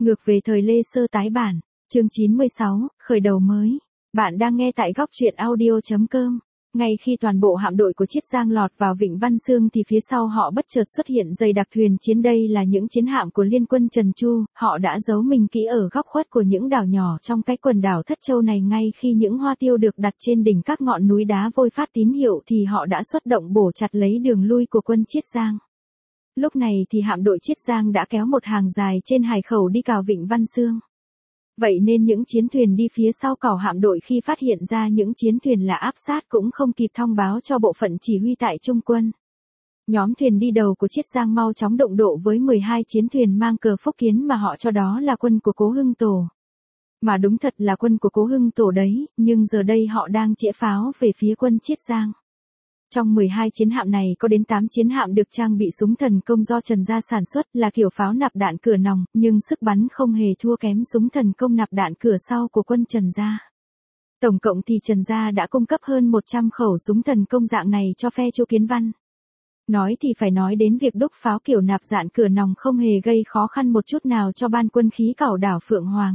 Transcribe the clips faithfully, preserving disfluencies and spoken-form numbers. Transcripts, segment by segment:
Ngược về thời Lê Sơ tái bản, chương chín mươi sáu, khởi đầu mới. Bạn đang nghe tại góc truyện audio chấm com. Ngay khi toàn bộ hạm đội của Chiết Giang lọt vào Vịnh Văn Xương thì phía sau họ bất chợt xuất hiện dày đặc thuyền chiến, đây là những chiến hạm của liên quân Trần Chu, họ đã giấu mình kỹ ở góc khuất của những đảo nhỏ trong cái quần đảo Thất Châu này. Ngay khi những hoa tiêu được đặt trên đỉnh các ngọn núi đá vôi phát tín hiệu thì họ đã xuất động bổ chặt lấy đường lui của quân Chiết Giang. Lúc này thì hạm đội Chiết Giang đã kéo một hàng dài trên hải khẩu đi cào Vịnh Văn Xương. Vậy nên những chiến thuyền đi phía sau cào hạm đội khi phát hiện ra những chiến thuyền là áp sát cũng không kịp thông báo cho bộ phận chỉ huy tại Trung quân. Nhóm thuyền đi đầu của Chiết Giang mau chóng động độ với mười hai chiến thuyền mang cờ Phúc Kiến mà họ cho đó là quân của Cố Hưng Tổ. Mà đúng thật là quân của Cố Hưng Tổ đấy, nhưng giờ đây họ đang chĩa pháo về phía quân Chiết Giang. Trong mười hai chiến hạm này có đến tám chiến hạm được trang bị súng thần công do Trần Gia sản xuất, là kiểu pháo nạp đạn cửa nòng, nhưng sức bắn không hề thua kém súng thần công nạp đạn cửa sau của quân Trần Gia. Tổng cộng thì Trần Gia đã cung cấp hơn một trăm khẩu súng thần công dạng này cho phe Chu Kiến Văn. Nói thì phải nói đến việc đúc pháo kiểu nạp đạn cửa nòng không hề gây khó khăn một chút nào cho ban quân khí cảo đảo Phượng Hoàng.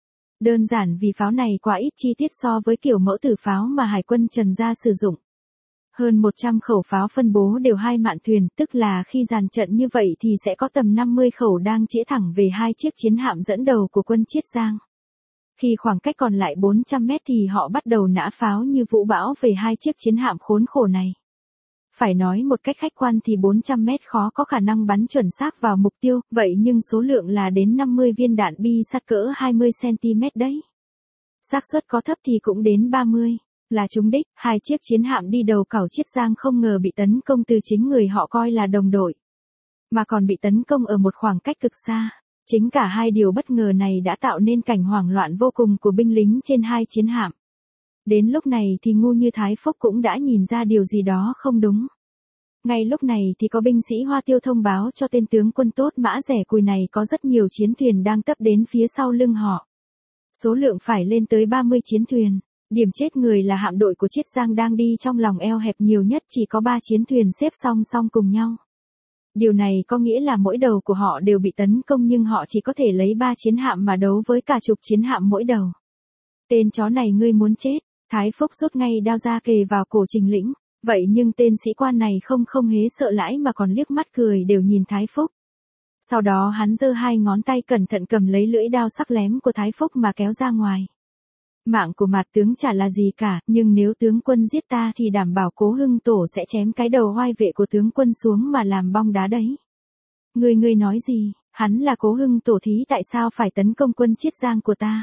Đơn giản vì pháo này quá ít chi tiết so với kiểu mẫu tử pháo mà Hải quân Trần Gia sử dụng. Hơn một trăm khẩu pháo phân bố đều hai mạn thuyền, tức là khi dàn trận như vậy thì sẽ có tầm năm mươi khẩu đang chĩa thẳng về hai chiếc chiến hạm dẫn đầu của quân Chiết Giang. Khi khoảng cách còn lại bốn trăm mét thì họ bắt đầu nã pháo như vũ bão về hai chiếc chiến hạm khốn khổ này. Phải nói một cách khách quan thì bốn trăm mét khó có khả năng bắn chuẩn xác vào mục tiêu, vậy nhưng số lượng là đến năm mươi viên đạn bi sắt cỡ hai mươi xăng ti mét đấy. Xác suất có thấp thì cũng đến ba mươi. Là trúng đích. Hai chiếc chiến hạm đi đầu cảo Chiết Giang không ngờ bị tấn công từ chính người họ coi là đồng đội, mà còn bị tấn công ở một khoảng cách cực xa. Chính cả hai điều bất ngờ này đã tạo nên cảnh hoảng loạn vô cùng của binh lính trên hai chiến hạm. Đến lúc này thì ngu như Thái Phúc cũng đã nhìn ra điều gì đó không đúng. Ngay lúc này thì có binh sĩ Hoa Tiêu thông báo cho tên tướng quân tốt Mã Rẻ Cùi này có rất nhiều chiến thuyền đang tấp đến phía sau lưng họ. Số lượng phải lên tới ba mươi chiến thuyền. Điểm chết người là hạm đội của Chiết Giang đang đi trong lòng eo hẹp, nhiều nhất chỉ có ba chiến thuyền xếp song song cùng nhau. Điều này có nghĩa là mỗi đầu của họ đều bị tấn công nhưng họ chỉ có thể lấy ba chiến hạm mà đấu với cả chục chiến hạm mỗi đầu. Tên chó này ngươi muốn chết, Thái Phúc rút ngay đao ra kề vào cổ Trình Lĩnh, vậy nhưng tên sĩ quan này không không hế sợ lãi mà còn liếc mắt cười đều nhìn Thái Phúc. Sau đó hắn giơ hai ngón tay cẩn thận cầm lấy lưỡi đao sắc lém của Thái Phúc mà kéo ra ngoài. Mạng của Mạt tướng chả là gì cả, nhưng nếu tướng quân giết ta thì đảm bảo Cố Hưng Tổ sẽ chém cái đầu oai vệ của tướng quân xuống mà làm bong đá đấy. Ngươi ngươi nói gì, hắn là Cố Hưng Tổ thí tại sao phải tấn công quân Chiết Giang của ta?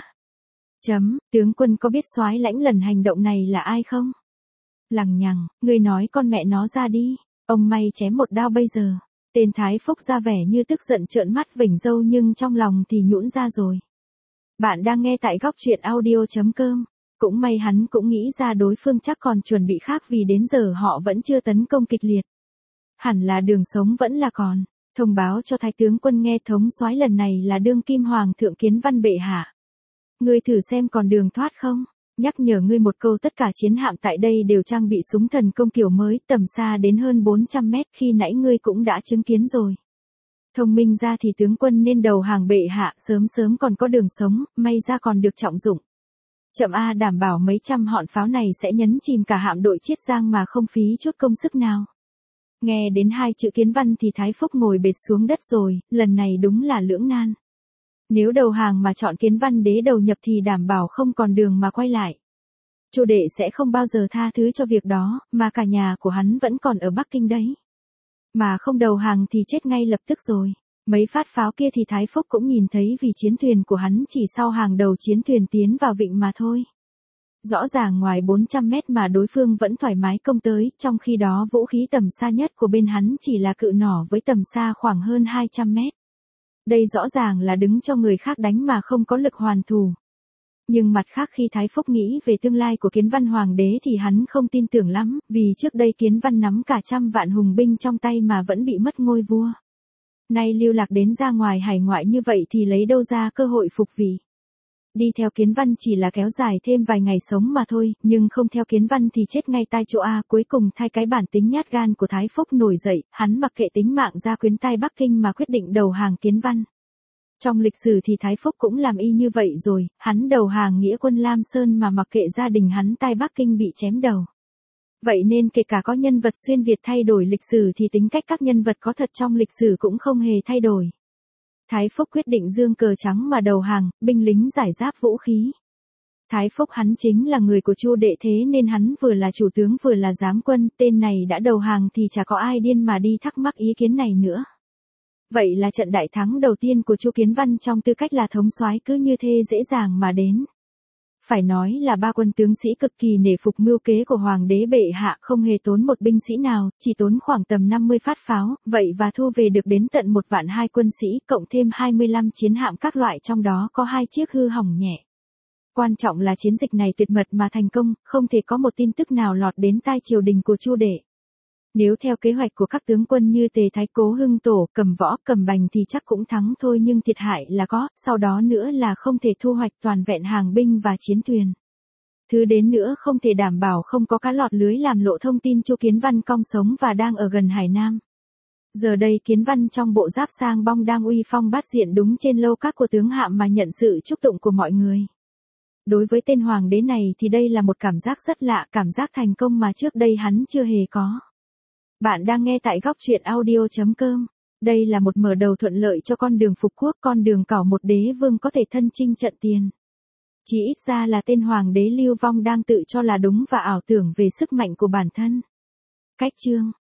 Chấm, tướng quân có biết soái lãnh lần hành động này là ai không? Lằng nhằng, ngươi nói con mẹ nó ra đi, ông may chém một đao bây giờ. Tên Thái Phúc ra vẻ như tức giận trợn mắt vểnh râu nhưng trong lòng thì nhũn ra rồi. Bạn đang nghe tại góc truyện audio chấm com. Cũng may hắn cũng nghĩ ra đối phương chắc còn chuẩn bị khác vì đến giờ họ vẫn chưa tấn công kịch liệt. Hẳn là đường sống vẫn là còn. Thông báo cho Thái tướng quân nghe thống soái lần này là đương kim hoàng thượng Kiến Văn bệ hạ. Ngươi thử xem còn đường thoát không? Nhắc nhở ngươi một câu, tất cả chiến hạm tại đây đều trang bị súng thần công kiểu mới tầm xa đến hơn bốn trăm mét, khi nãy ngươi cũng đã chứng kiến rồi. Thông minh ra thì tướng quân nên đầu hàng bệ hạ, sớm sớm còn có đường sống, may ra còn được trọng dụng. Chậm A, đảm bảo mấy trăm họn pháo này sẽ nhấn chìm cả hạm đội Chiết Giang mà không phí chút công sức nào. Nghe đến hai chữ Kiến Văn thì Thái Phúc ngồi bệt xuống đất rồi, lần này đúng là lưỡng nan. Nếu đầu hàng mà chọn Kiến Văn đế đầu nhập thì đảm bảo không còn đường mà quay lại. Chu đệ sẽ không bao giờ tha thứ cho việc đó, mà cả nhà của hắn vẫn còn ở Bắc Kinh đấy. Mà không đầu hàng thì chết ngay lập tức rồi. Mấy phát pháo kia thì Thái Phúc cũng nhìn thấy vì chiến thuyền của hắn chỉ sau hàng đầu chiến thuyền tiến vào vịnh mà thôi. Rõ ràng ngoài bốn trăm mét mà đối phương vẫn thoải mái công tới, trong khi đó vũ khí tầm xa nhất của bên hắn chỉ là cự nỏ với tầm xa khoảng hơn hai trăm mét. Đây rõ ràng là đứng cho người khác đánh mà không có lực hoàn thủ. Nhưng mặt khác khi Thái Phúc nghĩ về tương lai của Kiến Văn Hoàng đế thì hắn không tin tưởng lắm, vì trước đây Kiến Văn nắm cả trăm vạn hùng binh trong tay mà vẫn bị mất ngôi vua. Nay lưu lạc đến ra ngoài hải ngoại như vậy thì lấy đâu ra cơ hội phục vị. Đi theo Kiến Văn chỉ là kéo dài thêm vài ngày sống mà thôi, nhưng không theo Kiến Văn thì chết ngay tai chỗ A. Cuối cùng thay cái bản tính nhát gan của Thái Phúc nổi dậy, hắn mặc kệ tính mạng gia quyến tai Bắc Kinh mà quyết định đầu hàng Kiến Văn. Trong lịch sử thì Thái Phúc cũng làm y như vậy rồi, hắn đầu hàng nghĩa quân Lam Sơn mà mặc kệ gia đình hắn tai Bắc Kinh bị chém đầu. Vậy nên kể cả có nhân vật xuyên Việt thay đổi lịch sử thì tính cách các nhân vật có thật trong lịch sử cũng không hề thay đổi. Thái Phúc quyết định giương cờ trắng mà đầu hàng, binh lính giải giáp vũ khí. Thái Phúc hắn chính là người của Chu Đệ thế nên hắn vừa là chủ tướng vừa là giám quân, tên này đã đầu hàng thì chả có ai điên mà đi thắc mắc ý kiến này nữa. Vậy là trận đại thắng đầu tiên của Chu Kiến Văn trong tư cách là thống soái cứ như thế dễ dàng mà đến. Phải nói là ba quân tướng sĩ cực kỳ nể phục mưu kế của Hoàng đế bệ hạ, không hề tốn một binh sĩ nào, chỉ tốn khoảng tầm năm mươi phát pháo, vậy và thu về được đến tận một vạn hai quân sĩ, cộng thêm hai mươi lăm chiến hạm các loại, trong đó có hai chiếc hư hỏng nhẹ. Quan trọng là chiến dịch này tuyệt mật mà thành công, không thể có một tin tức nào lọt đến tai triều đình của Chu Đệ. Nếu theo kế hoạch của các tướng quân như Tề Thái Cố Hưng Tổ, Cầm Võ, Cầm Bành thì chắc cũng thắng thôi, nhưng thiệt hại là có, sau đó nữa là không thể thu hoạch toàn vẹn hàng binh và chiến thuyền. Thứ đến nữa không thể đảm bảo không có cá lọt lưới làm lộ thông tin Chu Kiến Văn cong sống và đang ở gần Hải Nam. Giờ đây Kiến Văn trong bộ giáp sang bong đang uy phong bát diện đúng trên lâu các của tướng hạm mà nhận sự chúc tụng của mọi người. Đối với tên hoàng đế này thì đây là một cảm giác rất lạ, cảm giác thành công mà trước đây hắn chưa hề có. Bạn đang nghe tại góc truyện audio chấm com. Đây là một mở đầu thuận lợi cho con đường phục quốc, con đường cỏ một đế vương có thể thân chinh trận tiền. Chỉ ít ra là tên hoàng đế Lưu Vong đang tự cho là đúng và ảo tưởng về sức mạnh của bản thân. Cách chương